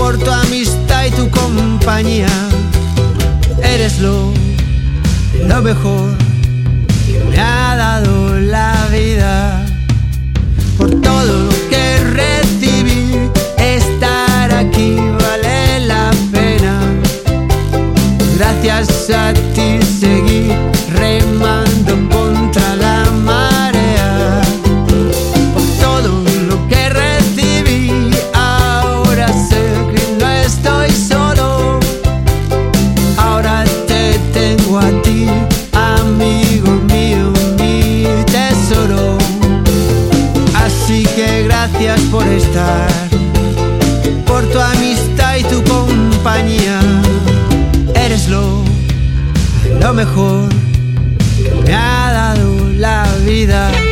por tu amistad y tu compañía. Eres lo mejor que me ha dado la vida. Por todo lo que recibí, estar aquí vale la pena. Gracias a ti seguí remando contra la marea. Por todo lo que recibí, ahora sé que no estoy solo. Ahora te tengo a ti, amigo mío, mi tesoro. Así que gracias por estar, por tu amistad y tu compañía. Eres lo mejor que me ha dado la vida.